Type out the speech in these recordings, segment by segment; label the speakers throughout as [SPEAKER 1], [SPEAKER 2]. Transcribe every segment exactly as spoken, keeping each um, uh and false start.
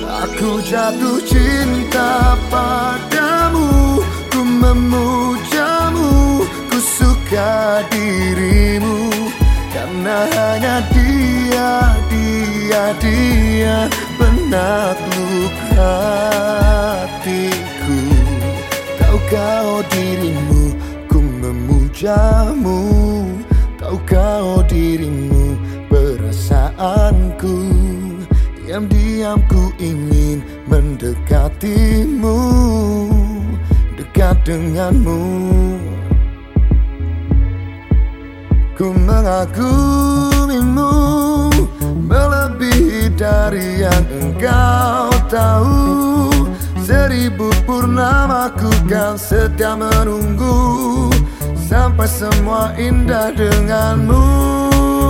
[SPEAKER 1] Aku jatuh cinta padamu, ku memujamu, ku suka dirimu. Karena hanya dia, dia, dia penakluk hatiku. Tahukah oh dirimu, ku memujamu. Tahukah oh dirimu, perasaanku. Diam-diam ku ingin mendekatimu, dekat denganmu. Ku mengagumimu melebihi dari yang engkau tahu. Seribu purnama ku kan setia menunggu, sampai semua indah denganmu.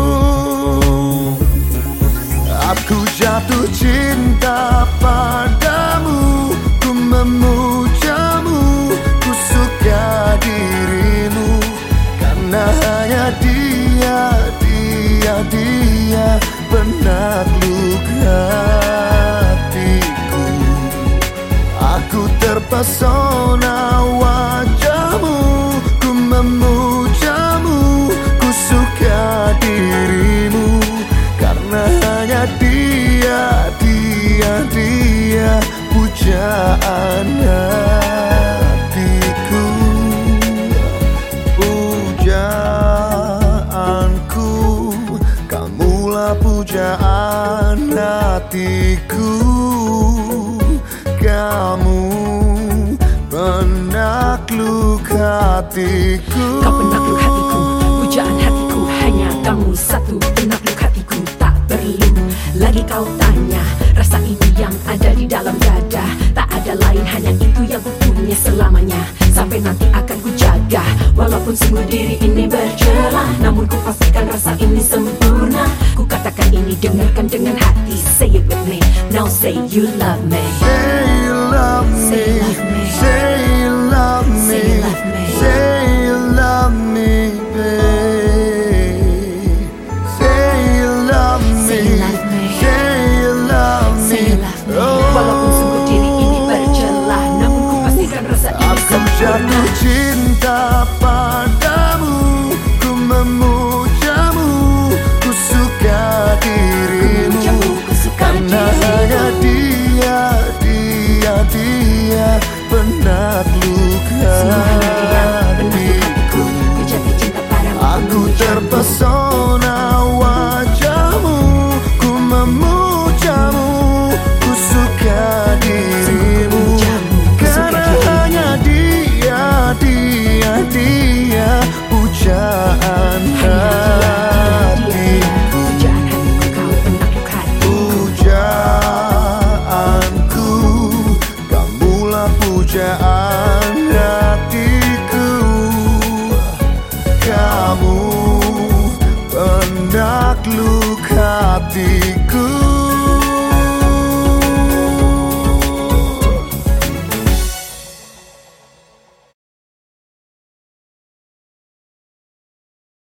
[SPEAKER 1] Aku jatuh cinta padamu, ku memujamu, ku suka dirimu. Karena hanya dia, dia, dia penakluk hatiku. Aku terpesona wajahmu, ku memujamu, ku suka dirimu. Karena hanya dia, dia, dia pujaan hatiku. Pujaanku, kamulah pujaan hatiku. Kamu penakluk hatiku.
[SPEAKER 2] Kau penakluk hatiku, pujaan hatiku. Hanya kamu satu penakluk hatiku. Tak perlu lagi kau tanya, rasa ini yang ada di dalam dada. Tak ada lain, hanya itu yang ku punya selamanya. Sampai nanti akan ku jaga, walaupun sungguh diri ini bercelah. Namun ku pastikan rasa ini sempurna. Ku katakan ini, dengarkan dengan hati. Say it with me, now say you love me.
[SPEAKER 1] Say you love me, say you love me, say you love me, babe. Say you love me, say you love me.
[SPEAKER 2] Walaupun sungguh diri ini bercelah, namun ku pastikan rasa ini
[SPEAKER 1] Aku jatuh cinta padamu, ku memujamu, ku suka dirimu. Karena hanya dia, dia, dia penakluk hatiku. Aku terpesona wajahmu, ku memujamu, ku suka dirimu. Karena hanya dia, dia, dia pujaan hatiku. Pujaanku, kamulah pujaan